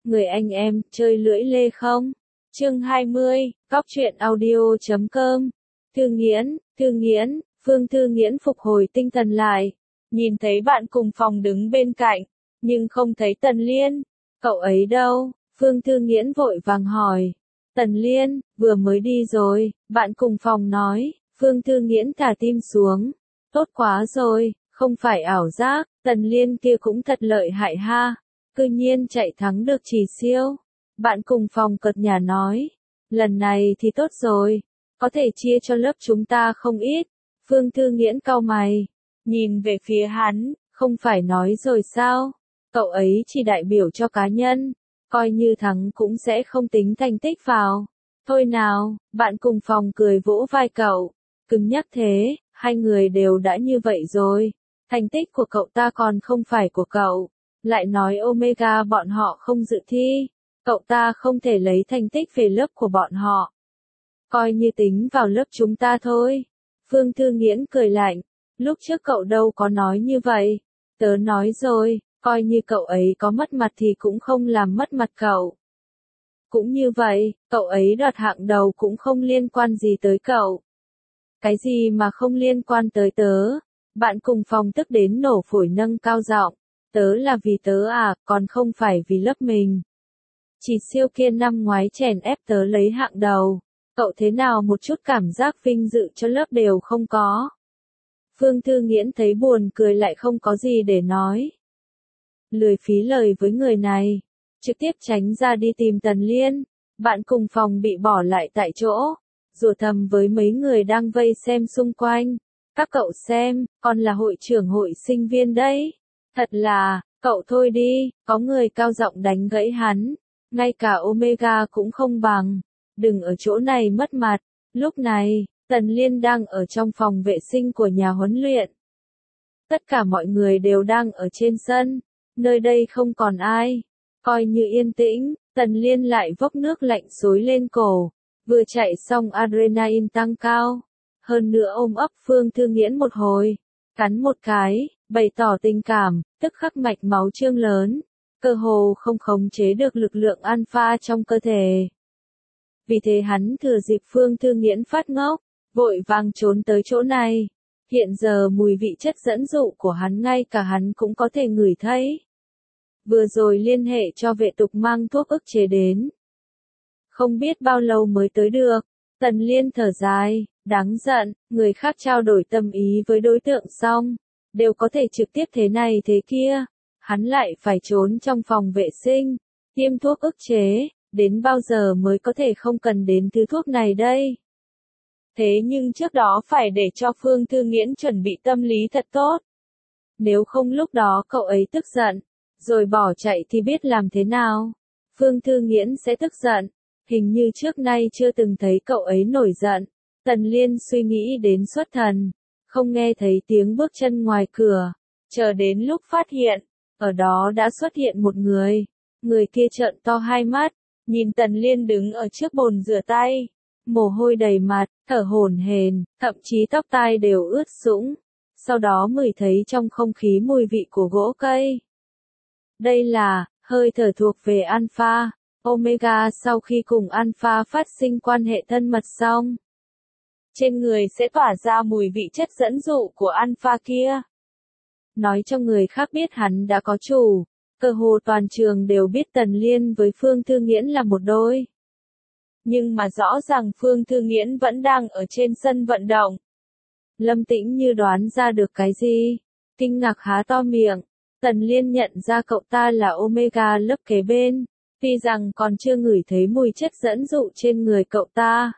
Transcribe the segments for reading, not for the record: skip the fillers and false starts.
người anh em, chơi lưỡi lê không? Chương 20, Cóc truyện audio.com. Thư Nghiễn, Phương Thư Nghiễn phục hồi tinh thần lại, nhìn thấy bạn cùng phòng đứng bên cạnh, nhưng không thấy Tần Liên. Cậu ấy đâu? Phương Thư Nghiễn vội vàng hỏi. Tần Liên, vừa mới đi rồi, bạn cùng phòng nói. Phương Thư Nghiễn thả tim xuống. Tốt quá rồi, không phải ảo giác, Tần Liên kia cũng thật lợi hại ha. Cư nhiên chạy thắng được Chỉ Siêu. Bạn cùng phòng cợt nhả nói. Lần này thì tốt rồi, có thể chia cho lớp chúng ta không ít. Phương Thư Nghiễn cau mày, nhìn về phía hắn, không phải nói rồi sao? Cậu ấy chỉ đại biểu cho cá nhân, coi như thắng cũng sẽ không tính thành tích vào. Thôi nào, bạn cùng phòng cười vỗ vai cậu, cứng nhắc thế, hai người đều đã như vậy rồi. Thành tích của cậu ta còn không phải của cậu, lại nói Omega bọn họ không dự thi, cậu ta không thể lấy thành tích về lớp của bọn họ. Coi như tính vào lớp chúng ta thôi. Phương Thư Nghiễn cười lạnh, lúc trước cậu đâu có nói như vậy. Tớ nói rồi, coi như cậu ấy có mất mặt thì cũng không làm mất mặt cậu. Cũng như vậy, cậu ấy đoạt hạng đầu cũng không liên quan gì tới cậu. Cái gì mà không liên quan tới tớ? Bạn cùng phòng tức đến nổ phổi nâng cao giọng. Tớ là vì tớ à, còn không phải vì lớp mình. Chỉ Siêu kia năm ngoái chèn ép tớ lấy hạng đầu. Cậu thế nào một chút cảm giác vinh dự cho lớp đều không có. Phương Thư Nghiễn thấy buồn cười lại không có gì để nói. Lười phí lời với người này, trực tiếp tránh ra đi tìm Tần Liên. Bạn cùng phòng bị bỏ lại tại chỗ, rủa thầm với mấy người đang vây xem xung quanh. Các cậu xem, con là hội trưởng hội sinh viên đấy. Thật là, cậu thôi đi, có người cao giọng đánh gãy hắn. Ngay cả Omega cũng không bằng. Đừng ở chỗ này mất mặt. Lúc này, Tần Liên đang ở trong phòng vệ sinh của nhà huấn luyện. Tất cả mọi người đều đang ở trên sân. Nơi đây không còn ai. Coi như yên tĩnh, Tần Liên lại vốc nước lạnh xối lên cổ. Vừa chạy xong adrenaline tăng cao. Hơn nữa ôm ấp Phương Thư Nghiễn một hồi. Cắn một cái, bày tỏ tình cảm, tức khắc mạch máu trương lớn. Cơ hồ không khống chế được lực lượng alpha trong cơ thể. Vì thế hắn thừa dịp Phương Thư Nghiễn phát ngốc, vội vàng trốn tới chỗ này. Hiện giờ mùi vị chất dẫn dụ của hắn ngay cả hắn cũng có thể ngửi thấy. Vừa rồi liên hệ cho vệ tục mang thuốc ức chế đến. Không biết bao lâu mới tới được. Tần Liên thở dài, đáng giận, người khác trao đổi tâm ý với đối tượng xong, đều có thể trực tiếp thế này thế kia. Hắn lại phải trốn trong phòng vệ sinh, tiêm thuốc ức chế. Đến bao giờ mới có thể không cần đến thứ thuốc này đây? Thế nhưng trước đó phải để cho Phương Thư Nghiễn chuẩn bị tâm lý thật tốt. Nếu không lúc đó cậu ấy tức giận, rồi bỏ chạy thì biết làm thế nào? Phương Thư Nghiễn sẽ tức giận, hình như trước nay chưa từng thấy cậu ấy nổi giận. Tần Liên suy nghĩ đến xuất thần, không nghe thấy tiếng bước chân ngoài cửa, chờ đến lúc phát hiện, ở đó đã xuất hiện một người. Người kia trợn to hai mắt. Nhìn Tần Liên đứng ở trước bồn rửa tay, mồ hôi đầy mặt, thở hổn hển, thậm chí tóc tai đều ướt sũng. Sau đó ngửi thấy trong không khí mùi vị của gỗ cây. Đây là hơi thở thuộc về Alpha, Omega sau khi cùng Alpha phát sinh quan hệ thân mật xong. Trên người sẽ tỏa ra mùi vị chất dẫn dụ của Alpha kia. Nói cho người khác biết hắn đã có chủ. Cơ hồ toàn trường đều biết Tần Liên với Phương Thư Nghiễn là một đôi. Nhưng mà rõ ràng Phương Thư Nghiễn vẫn đang ở trên sân vận động. Lâm Tĩnh như đoán ra được cái gì, kinh ngạc há to miệng. Tần Liên nhận ra cậu ta là Omega lớp kế bên, tuy rằng còn chưa ngửi thấy mùi chất dẫn dụ trên người cậu ta.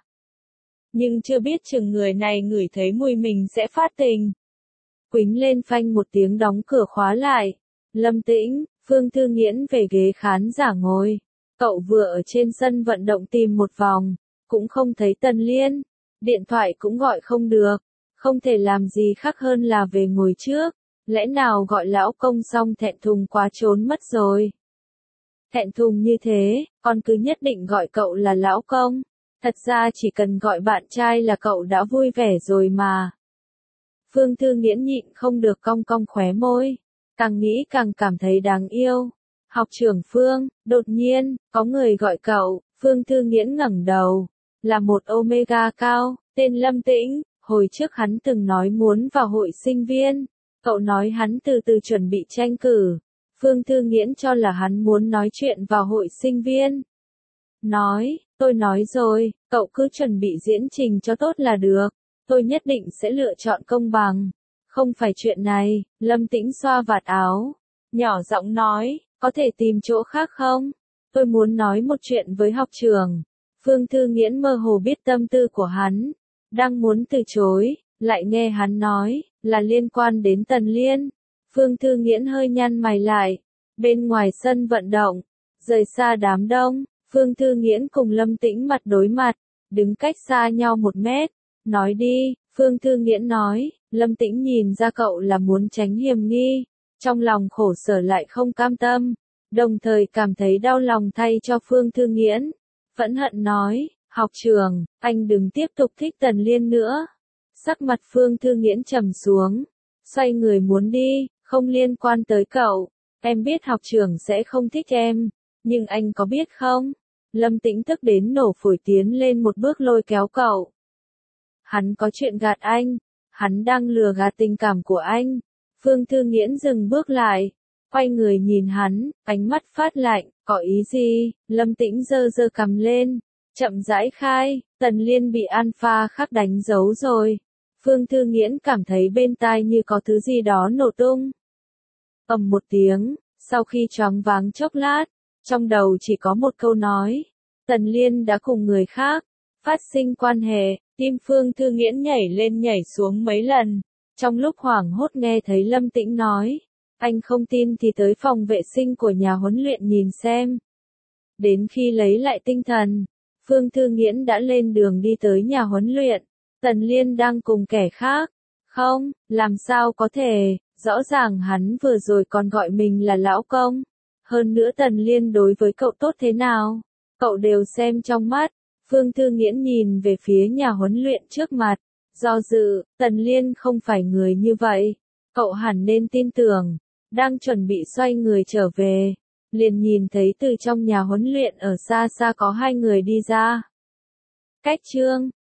Nhưng chưa biết chừng người này ngửi thấy mùi mình sẽ phát tình. Quýnh lên phanh một tiếng đóng cửa khóa lại. Lâm Tĩnh, Phương Thư Nghiễn về ghế khán giả ngồi. Cậu vừa ở trên sân vận động tìm một vòng, cũng không thấy Tần Liên. Điện thoại cũng gọi không được. Không thể làm gì khác hơn là về ngồi trước. Lẽ nào gọi lão công xong thẹn thùng quá trốn mất rồi. Thẹn thùng như thế, con cứ nhất định gọi cậu là lão công. Thật ra chỉ cần gọi bạn trai là cậu đã vui vẻ rồi mà. Phương Thư Nghiễn nhịn không được cong cong khóe môi. Càng nghĩ càng cảm thấy đáng yêu. Học trưởng Phương, đột nhiên, có người gọi cậu. Phương Thư Nghiễn ngẩng đầu. Là một Omega cao, tên Lâm Tĩnh. Hồi trước hắn từng nói muốn vào hội sinh viên. Cậu nói hắn từ từ chuẩn bị tranh cử. Phương Thư Nghiễn cho là hắn muốn nói chuyện vào hội sinh viên. Nói, tôi nói rồi, cậu cứ chuẩn bị diễn trình cho tốt là được. Tôi nhất định sẽ lựa chọn công bằng. Không phải chuyện này, Lâm Tĩnh xoa vạt áo. Nhỏ giọng nói, có thể tìm chỗ khác không? Tôi muốn nói một chuyện với học trưởng. Phương Thư Nghiễn mơ hồ biết tâm tư của hắn. Đang muốn từ chối, lại nghe hắn nói, là liên quan đến Tần Liên. Phương Thư Nghiễn hơi nhăn mày lại. Bên ngoài sân vận động, rời xa đám đông, Phương Thư Nghiễn cùng Lâm Tĩnh mặt đối mặt, đứng cách xa nhau 1 mét. Nói đi, Phương Thư Nghiễn nói, Lâm Tĩnh nhìn ra cậu là muốn tránh hiểm nghi, trong lòng khổ sở lại không cam tâm, đồng thời cảm thấy đau lòng thay cho Phương Thư Nghiễn. Phẫn hận nói, học trưởng, anh đừng tiếp tục thích Tần Liên nữa. Sắc mặt Phương Thư Nghiễn trầm xuống, xoay người muốn đi, không liên quan tới cậu. Em biết học trưởng sẽ không thích em, nhưng anh có biết không? Lâm Tĩnh tức đến nổ phổi tiến lên một bước lôi kéo cậu. Hắn có chuyện gạt anh, hắn đang lừa gạt tình cảm của anh. Phương Thư Nghiễn dừng bước lại, quay người nhìn hắn, ánh mắt phát lạnh, có ý gì? Lâm Tĩnh giơ giơ cằm lên, chậm rãi khai, Tần Liên bị Alpha khắc đánh dấu rồi. Phương Thư Nghiễn cảm thấy bên tai như có thứ gì đó nổ tung. Ầm một tiếng, sau khi choáng váng chốc lát, trong đầu chỉ có một câu nói, Tần Liên đã cùng người khác phát sinh quan hệ. Tim Phương Thư Nghiễn nhảy lên nhảy xuống mấy lần, trong lúc hoảng hốt nghe thấy Lâm Tĩnh nói, anh không tin thì tới phòng vệ sinh của nhà huấn luyện nhìn xem. Đến khi lấy lại tinh thần, Phương Thư Nghiễn đã lên đường đi tới nhà huấn luyện, Tần Liên đang cùng kẻ khác. Không, làm sao có thể, rõ ràng hắn vừa rồi còn gọi mình là lão công. Hơn nữa Tần Liên đối với cậu tốt thế nào, cậu đều xem trong mắt. Phương Thư Nghiễn nhìn về phía nhà huấn luyện trước mặt, do dự, Tần Liên không phải người như vậy, cậu hẳn nên tin tưởng. Đang chuẩn bị xoay người trở về, liền nhìn thấy từ trong nhà huấn luyện ở xa xa có 2 người đi ra. Cách chương